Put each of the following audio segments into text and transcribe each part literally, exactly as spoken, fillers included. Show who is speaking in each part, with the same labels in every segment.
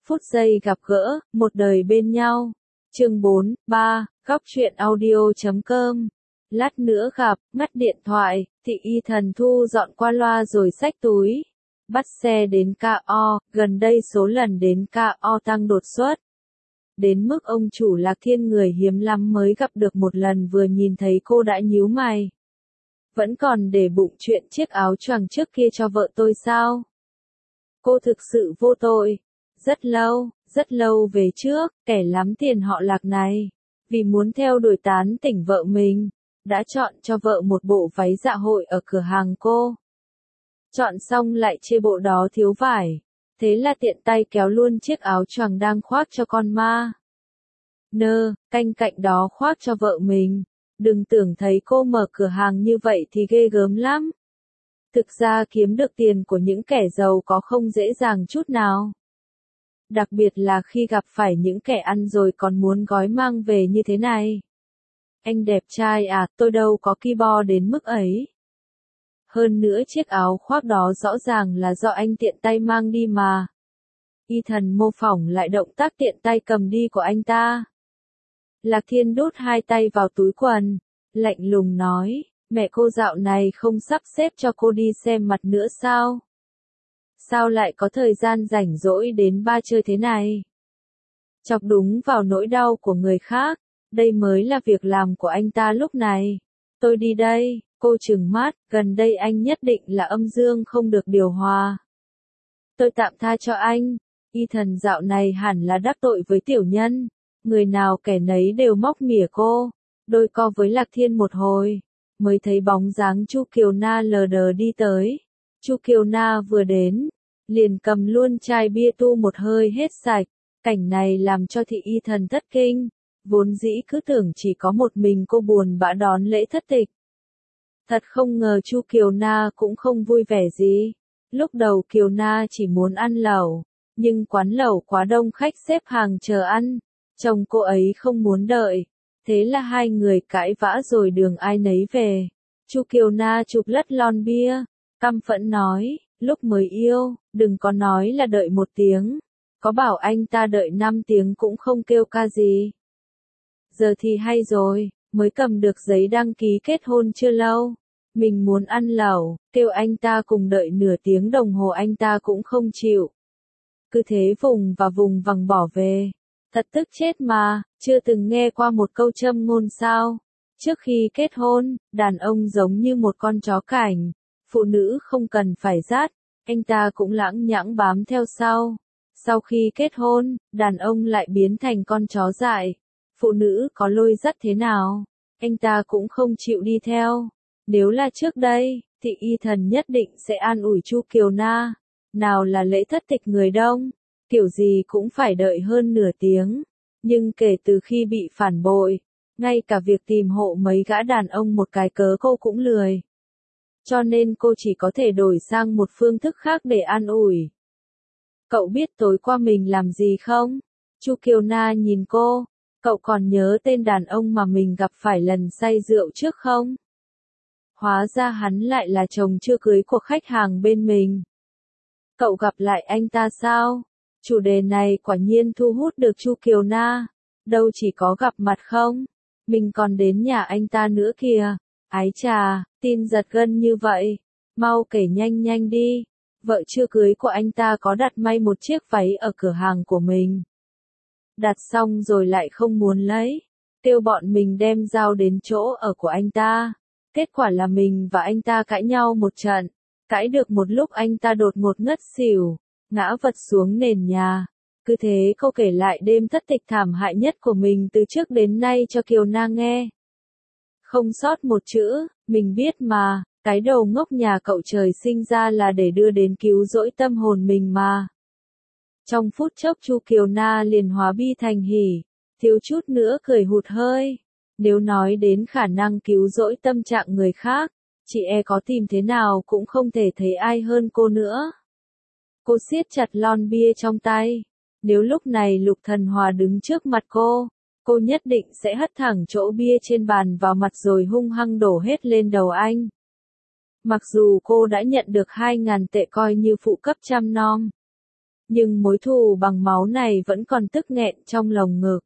Speaker 1: Phút giây gặp gỡ, một đời bên nhau. Chương bốn, ba, góc truyện audio chấm com. Lát nữa gặp, ngắt điện thoại, Thị Y Thần thu dọn qua loa rồi xách túi. Bắt xe đến ca o, gần đây số lần đến ca o tăng đột xuất. Đến mức ông chủ Lạc Thiên người hiếm lắm mới gặp được một lần vừa nhìn thấy cô đã nhíu mày. Vẫn còn để bụng chuyện chiếc áo choàng trước kia cho vợ tôi sao? Cô thực sự vô tội. Rất lâu, rất lâu về trước, kẻ lắm tiền họ Lạc này, vì muốn theo đuổi tán tỉnh vợ mình, đã chọn cho vợ một bộ váy dạ hội ở cửa hàng cô. Chọn xong lại chê bộ đó thiếu vải, thế là tiện tay kéo luôn chiếc áo choàng đang khoác cho con ma nơ, canh cạnh đó khoác cho vợ mình. Đừng tưởng thấy cô mở cửa hàng như vậy thì ghê gớm lắm. Thực ra kiếm được tiền của những kẻ giàu có không dễ dàng chút nào. Đặc biệt là khi gặp phải những kẻ ăn rồi còn muốn gói mang về như thế này. Anh đẹp trai à, tôi đâu có ki bo đến mức ấy. Hơn nữa chiếc áo khoác đó rõ ràng là do anh tiện tay mang đi mà. Y Thần mô phỏng lại động tác tiện tay cầm đi của anh ta. Lạc Thiên đút hai tay vào túi quần, lạnh lùng nói, mẹ cô dạo này không sắp xếp cho cô đi xem mặt nữa sao? Sao lại có thời gian rảnh rỗi đến ba chơi thế này? Chọc đúng vào nỗi đau của người khác, đây mới là việc làm của anh ta lúc này. Tôi đi đây, cô trừng mắt, gần đây anh nhất định là âm dương không được điều hòa. Tôi tạm tha cho anh, Y Thần dạo này hẳn là đắc tội với tiểu nhân, người nào kẻ nấy đều móc mỉa cô. Đôi co với Lạc Thiên một hồi, mới thấy bóng dáng Chu Kiều Na lờ đờ đi tới. Chu Kiều Na vừa đến, liền cầm luôn chai bia tu một hơi hết sạch. Cảnh này làm cho Thị Y Thần thất kinh, vốn dĩ cứ tưởng chỉ có một mình cô buồn bã đón lễ thất tịch. Thật không ngờ Chu Kiều Na cũng không vui vẻ gì. Lúc đầu Kiều Na chỉ muốn ăn lẩu, nhưng quán lẩu quá đông khách xếp hàng chờ ăn, chồng cô ấy không muốn đợi. Thế là hai người cãi vã rồi đường ai nấy về. Chu Kiều Na chụp lất lon bia, căm phẫn nói, lúc mới yêu, đừng có nói là đợi một tiếng. Có bảo anh ta đợi năm tiếng cũng không kêu ca gì. Giờ thì hay rồi, mới cầm được giấy đăng ký kết hôn chưa lâu. Mình muốn ăn lẩu, kêu anh ta cùng đợi nửa tiếng đồng hồ anh ta cũng không chịu. Cứ thế vùng và vùng vằng bỏ về. Thật tức chết mà, chưa từng nghe qua một câu châm ngôn sao. Trước khi kết hôn, đàn ông giống như một con chó cảnh. Phụ nữ không cần phải dắt, anh ta cũng lãng nhãng bám theo sau. Sau khi kết hôn, đàn ông lại biến thành con chó dại. Phụ nữ có lôi dắt thế nào, anh ta cũng không chịu đi theo. Nếu là trước đây, Thị Y Thần nhất định sẽ an ủi Chu Kiều Na. Nào là lễ thất tịch người đông, kiểu gì cũng phải đợi hơn nửa tiếng. Nhưng kể từ khi bị phản bội, ngay cả việc tìm hộ mấy gã đàn ông một cái cớ cô cũng lười. Cho nên cô chỉ có thể đổi sang một phương thức khác để an ủi. Cậu biết tối qua mình làm gì không? Chu Kiều Na nhìn cô, cậu còn nhớ tên đàn ông mà mình gặp phải lần say rượu trước không? Hóa ra hắn lại là chồng chưa cưới của khách hàng bên mình. Cậu gặp lại anh ta sao? Chủ đề này quả nhiên thu hút được Chu Kiều Na. Đâu chỉ có gặp mặt không, mình còn đến nhà anh ta nữa kìa. Ái chà, tin giật gân như vậy. Mau kể nhanh nhanh đi. Vợ chưa cưới của anh ta có đặt may một chiếc váy ở cửa hàng của mình. Đặt xong rồi lại không muốn lấy. Kêu bọn mình đem giao đến chỗ ở của anh ta. Kết quả là mình và anh ta cãi nhau một trận. Cãi được một lúc anh ta đột ngột ngất xỉu, ngã vật xuống nền nhà. Cứ thế cô kể lại đêm thất tịch thảm hại nhất của mình từ trước đến nay cho Kiều Na nghe. Không sót một chữ, mình biết mà, cái đầu ngốc nhà cậu trời sinh ra là để đưa đến cứu rỗi tâm hồn mình mà. Trong phút chốc Chu Kiều Na liền hóa bi thành hỉ, thiếu chút nữa cười hụt hơi. Nếu nói đến khả năng cứu rỗi tâm trạng người khác, chị e có tìm thế nào cũng không thể thấy ai hơn cô nữa. Cô siết chặt lon bia trong tay. Nếu lúc này Lục Thần Hòa đứng trước mặt cô, cô nhất định sẽ hất thẳng chỗ bia trên bàn vào mặt rồi hung hăng đổ hết lên đầu anh. Mặc dù cô đã nhận được hai ngàn tệ coi như phụ cấp chăm nom. Nhưng mối thù bằng máu này vẫn còn tức nghẹn trong lồng ngực.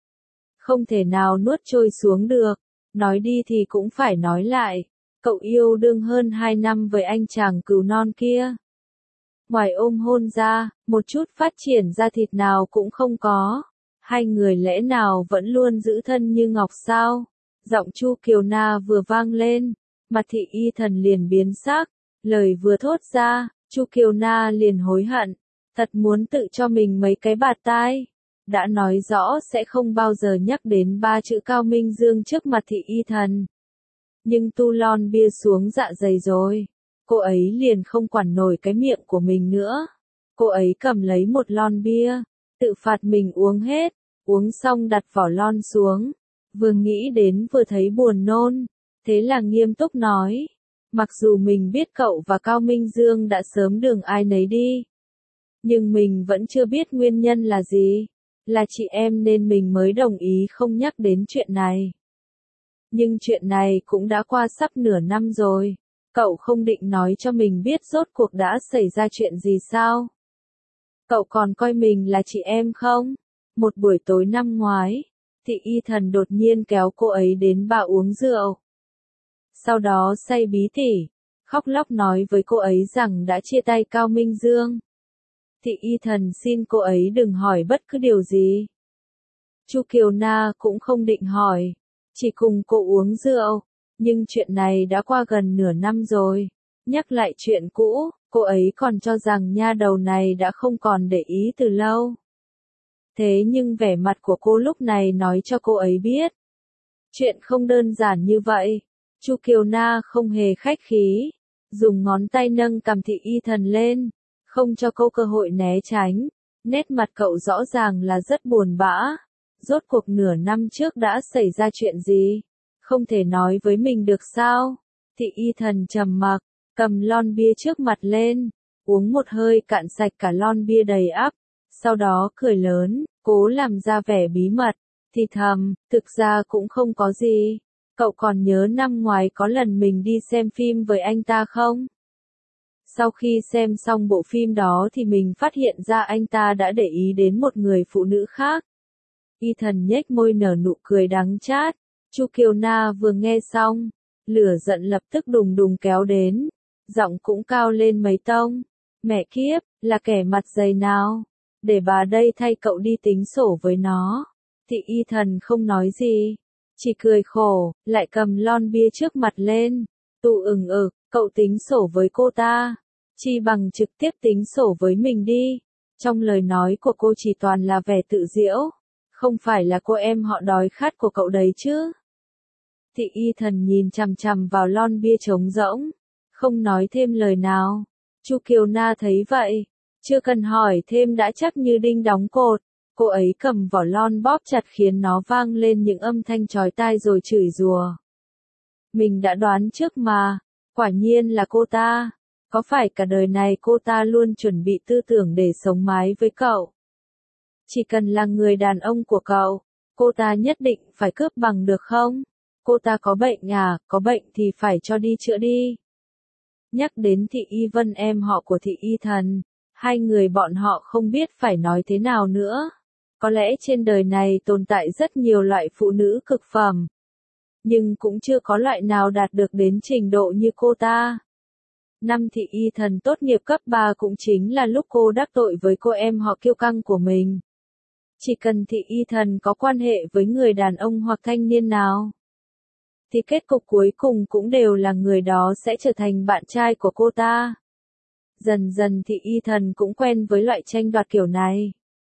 Speaker 1: Không thể nào nuốt trôi xuống được, nói đi thì cũng phải nói lại, cậu yêu đương hơn hai năm với anh chàng cừu non kia. Ngoài ôm hôn ra, một chút phát triển da thịt nào cũng không có. Hai người lẽ nào vẫn luôn giữ thân như ngọc sao? Giọng Chu Kiều Na vừa vang lên, mặt Thị Y Thần liền biến sắc, lời vừa thốt ra, Chu Kiều Na liền hối hận, thật muốn tự cho mình mấy cái bạt tai. Đã nói rõ sẽ không bao giờ nhắc đến ba chữ Cao Minh Dương trước mặt Thị Y Thần. Nhưng tu lon bia xuống dạ dày rồi, cô ấy liền không quản nổi cái miệng của mình nữa. Cô ấy cầm lấy một lon bia, tự phạt mình uống hết, uống xong đặt vỏ lon xuống. Vừa nghĩ đến vừa thấy buồn nôn, thế là nghiêm túc nói, mặc dù mình biết cậu và Cao Minh Dương đã sớm đường ai nấy đi, nhưng mình vẫn chưa biết nguyên nhân là gì, là chị em nên mình mới đồng ý không nhắc đến chuyện này. Nhưng chuyện này cũng đã qua sắp nửa năm rồi, cậu không định nói cho mình biết rốt cuộc đã xảy ra chuyện gì sao? Cậu còn coi mình là chị em không? Một buổi tối năm ngoái, Thị Y Thần đột nhiên kéo cô ấy đến bar uống rượu. Sau đó say bí tỉ, khóc lóc nói với cô ấy rằng đã chia tay Cao Minh Dương. Thị Y Thần xin cô ấy đừng hỏi bất cứ điều gì. Chu Kiều Na cũng không định hỏi, chỉ cùng cô uống rượu, nhưng chuyện này đã qua gần nửa năm rồi. Nhắc lại chuyện cũ, cô ấy còn cho rằng nha đầu này đã không còn để ý từ lâu. Thế nhưng vẻ mặt của cô lúc này nói cho cô ấy biết. Chuyện không đơn giản như vậy. Chu Kiều Na không hề khách khí, dùng ngón tay nâng cằm Thị Y Thần lên, không cho cô cơ hội né tránh. Nét mặt cậu rõ ràng là rất buồn bã. Rốt cuộc nửa năm trước đã xảy ra chuyện gì? Không thể nói với mình được sao? Thị Y Thần trầm mặc, cầm lon bia trước mặt lên, uống một hơi cạn sạch cả lon bia đầy ắp, sau đó cười lớn, cố làm ra vẻ bí mật, thì thầm, thực ra cũng không có gì. Cậu còn nhớ năm ngoái có lần mình đi xem phim với anh ta không? Sau khi xem xong bộ phim đó thì mình phát hiện ra anh ta đã để ý đến một người phụ nữ khác. Y Thần nhếch môi nở nụ cười đắng chát. Chu Kiều Na vừa nghe xong, lửa giận lập tức đùng đùng kéo đến, giọng cũng cao lên mấy tông. Mẹ kiếp, là kẻ mặt dày nào? Để bà đây thay cậu đi tính sổ với nó. Thị Y Thần không nói gì, chỉ cười khổ, lại cầm lon bia trước mặt lên. Tụ ừng ực, cậu tính sổ với cô ta, chi bằng trực tiếp tính sổ với mình đi. Trong lời nói của cô chỉ toàn là vẻ tự giễu, không phải là cô em họ đói khát của cậu đấy chứ. Thị Y Thần nhìn chằm chằm vào lon bia trống rỗng, không nói thêm lời nào. Chu Kiều Na thấy vậy, chưa cần hỏi thêm đã chắc như đinh đóng cột. Cô ấy cầm vỏ lon bóp chặt khiến nó vang lên những âm thanh chói tai rồi chửi rủa. Mình đã đoán trước mà, quả nhiên là cô ta. Có phải cả đời này cô ta luôn chuẩn bị tư tưởng để sống mái với cậu? Chỉ cần là người đàn ông của cậu, cô ta nhất định phải cướp bằng được không? Cô ta có bệnh à, có bệnh thì phải cho đi chữa đi. Nhắc đến Thị Y Vân em họ của Thị Y Thần, hai người bọn họ không biết phải nói thế nào nữa. Có lẽ trên đời này tồn tại rất nhiều loại phụ nữ cực phẩm, nhưng cũng chưa có loại nào đạt được đến trình độ như cô ta. Năm Thị Y Thần tốt nghiệp cấp ba cũng chính là lúc cô đắc tội với cô em họ kiêu căng của mình. Chỉ cần Thị Y Thần có quan hệ với người đàn ông hoặc thanh niên nào, thì kết cục cuối cùng cũng đều là người đó sẽ trở thành bạn trai của cô ta. Dần dần Thị Y Thần cũng quen với loại tranh đoạt kiểu này.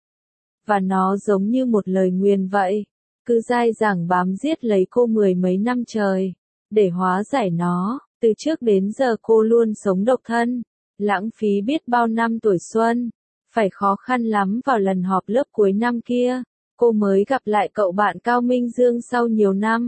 Speaker 1: Và nó giống như một lời nguyền vậy, cứ dai dẳng bám giết lấy cô mười mấy năm trời. Để hóa giải nó, từ trước đến giờ cô luôn sống độc thân, lãng phí biết bao năm tuổi xuân. Phải khó khăn lắm vào lần họp lớp cuối năm kia, cô mới gặp lại cậu bạn Cao Minh Dương sau nhiều năm.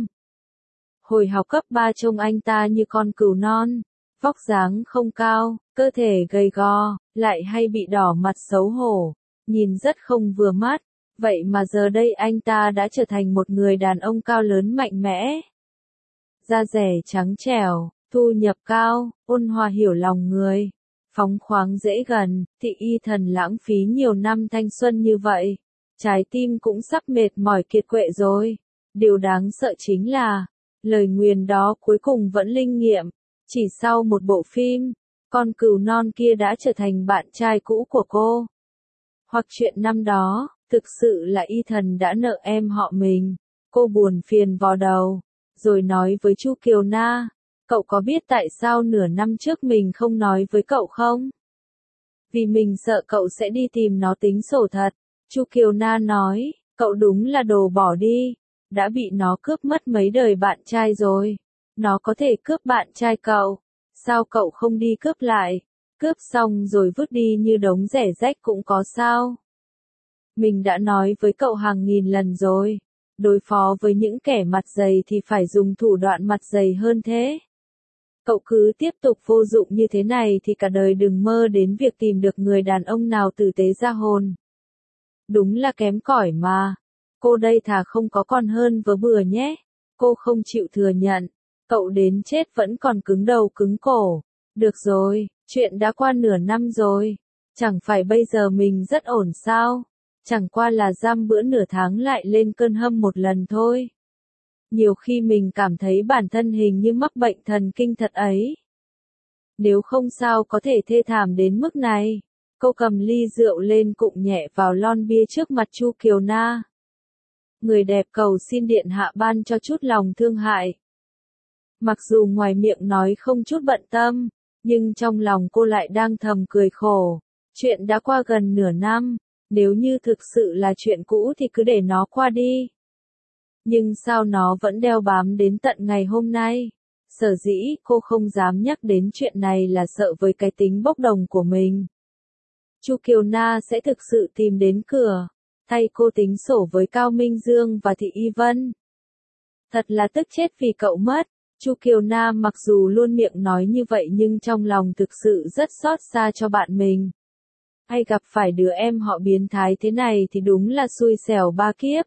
Speaker 1: Hồi học cấp ba trông anh ta như con cừu non, vóc dáng không cao, cơ thể gầy gò, lại hay bị đỏ mặt xấu hổ, nhìn rất không vừa mắt. Vậy mà giờ đây anh ta đã trở thành một người đàn ông cao lớn mạnh mẽ. Da dẻ trắng trẻo, thu nhập cao, ôn hòa hiểu lòng người. phóng khoáng dễ gần, thị y thần lãng phí nhiều năm thanh xuân như vậy. Trái tim cũng sắp mệt mỏi kiệt quệ rồi. Điều đáng sợ chính là, lời nguyền đó cuối cùng vẫn linh nghiệm. Chỉ sau một bộ phim, con cừu non kia đã trở thành bạn trai cũ của cô. Hoặc chuyện năm đó, thực sự là y thần đã nợ em họ mình. Cô buồn phiền vò đầu, rồi nói với Chu Kiều Na, cậu có biết tại sao nửa năm trước mình không nói với cậu không? Vì mình sợ cậu sẽ đi tìm nó tính sổ thật. Chu Kiều Na nói, cậu đúng là đồ bỏ đi, đã bị nó cướp mất mấy đời bạn trai rồi. Nó có thể cướp bạn trai cậu, sao cậu không đi cướp lại? Cướp xong rồi vứt đi như đống rẻ rách cũng có sao? Mình đã nói với cậu hàng nghìn lần rồi, đối phó với những kẻ mặt dày thì phải dùng thủ đoạn mặt dày hơn thế. Cậu cứ tiếp tục vô dụng như thế này thì cả đời đừng mơ đến việc tìm được người đàn ông nào tử tế ra hồn. Đúng là kém cỏi mà. Cô đây thà không có con hơn vớ bừa nhé. Cô không chịu thừa nhận. Cậu đến chết vẫn còn cứng đầu cứng cổ. Được rồi, chuyện đã qua nửa năm rồi. Chẳng phải bây giờ mình rất ổn sao? Chẳng qua là giam bữa nửa tháng lại lên cơn hâm một lần thôi. Nhiều khi mình cảm thấy bản thân hình như mắc bệnh thần kinh thật ấy. Nếu không sao có thể thê thảm đến mức này. Cô cầm ly rượu lên cụng nhẹ vào lon bia trước mặt Chu Kiều Na. Người đẹp cầu xin điện hạ ban cho chút lòng thương hại. Mặc dù ngoài miệng nói không chút bận tâm, nhưng trong lòng cô lại đang thầm cười khổ. Chuyện đã qua gần nửa năm, nếu như thực sự là chuyện cũ thì cứ để nó qua đi. Nhưng sao nó vẫn đeo bám đến tận ngày hôm nay? Sở dĩ cô không dám nhắc đến chuyện này là sợ với cái tính bốc đồng của mình. Chu Kiều Na sẽ thực sự tìm đến cửa, thay cô tính sổ với Cao Minh Dương và Thị Y Vân. Thật là tức chết vì cậu mất. Chu Kiều Na mặc dù luôn miệng nói như vậy nhưng trong lòng thực sự rất xót xa cho bạn mình. Hay gặp phải đứa em họ biến thái thế này thì đúng là xui xẻo ba kiếp.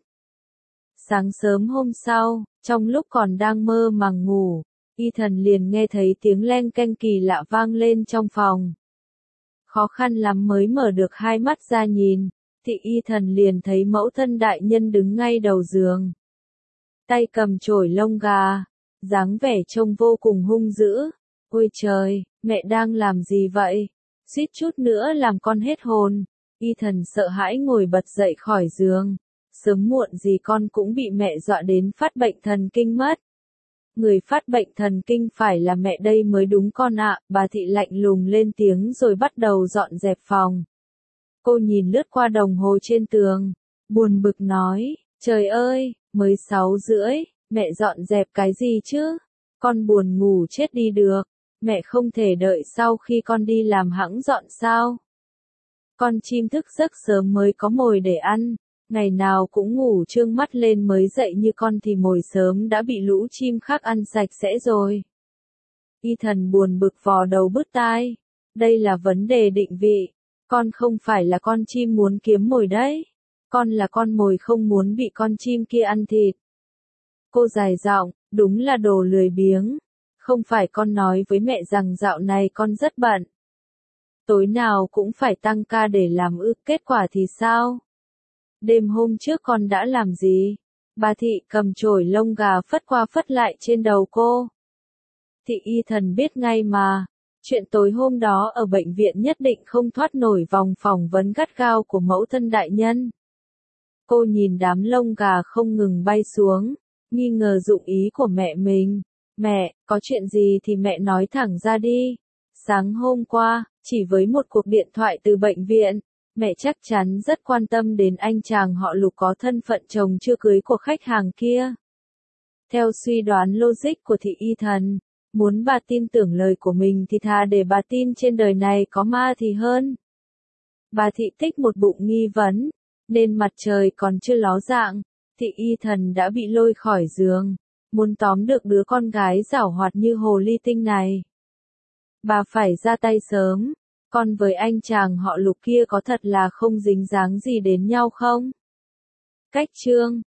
Speaker 1: Sáng sớm hôm sau, trong lúc còn đang mơ màng ngủ, y thần liền nghe thấy tiếng leng keng kỳ lạ vang lên trong phòng. Khó khăn lắm mới mở được hai mắt ra nhìn, thị y thần liền thấy mẫu thân đại nhân đứng ngay đầu giường. Tay cầm chổi lông gà, dáng vẻ trông vô cùng hung dữ. Ôi trời, mẹ đang làm gì vậy? Suýt chút nữa làm con hết hồn. Y thần sợ hãi ngồi bật dậy khỏi giường. Sớm muộn gì con cũng bị mẹ dọa đến phát bệnh thần kinh mất. Người phát bệnh thần kinh phải là mẹ đây mới đúng con ạ. Bà thị lạnh lùng lên tiếng rồi bắt đầu dọn dẹp phòng. Cô nhìn lướt qua đồng hồ trên tường, buồn bực nói, trời ơi, mới sáu rưỡi, mẹ dọn dẹp cái gì chứ? Con buồn ngủ chết đi được, mẹ không thể đợi sau khi con đi làm hẵng dọn sao? Con chim thức giấc sớm mới có mồi để ăn. Ngày nào cũng ngủ trương mắt lên mới dậy như con thì mồi sớm đã bị lũ chim khác ăn sạch sẽ rồi. Y thần buồn bực vò đầu bứt tai. Đây là vấn đề định vị. Con không phải là con chim muốn kiếm mồi đấy. Con là con mồi không muốn bị con chim kia ăn thịt. Cô dài giọng, đúng là đồ lười biếng. Không phải con nói với mẹ rằng dạo này con rất bận. Tối nào cũng phải tăng ca để làm ư, kết quả thì sao? Đêm hôm trước con đã làm gì? Bà thị cầm chổi lông gà phất qua phất lại trên đầu cô. Thị y thần biết ngay mà. Chuyện tối hôm đó ở bệnh viện nhất định không thoát nổi vòng phỏng vấn gắt gao của mẫu thân đại nhân. Cô nhìn đám lông gà không ngừng bay xuống, nghi ngờ dụng ý của mẹ mình. Mẹ, có chuyện gì thì mẹ nói thẳng ra đi. Sáng hôm qua, chỉ với một cuộc điện thoại từ bệnh viện, mẹ chắc chắn rất quan tâm đến anh chàng họ Lục có thân phận chồng chưa cưới của khách hàng kia. Theo suy đoán logic của thị y thần, muốn bà tin tưởng lời của mình thì thà để bà tin trên đời này có ma thì hơn. Bà thị tích một bụng nghi vấn, nên mặt trời còn chưa ló dạng, thị y thần đã bị lôi khỏi giường, muốn tóm được đứa con gái giảo hoạt như hồ ly tinh này. Bà phải ra tay sớm, còn với anh chàng họ Lục kia có thật là không dính dáng gì đến nhau không? Cách chương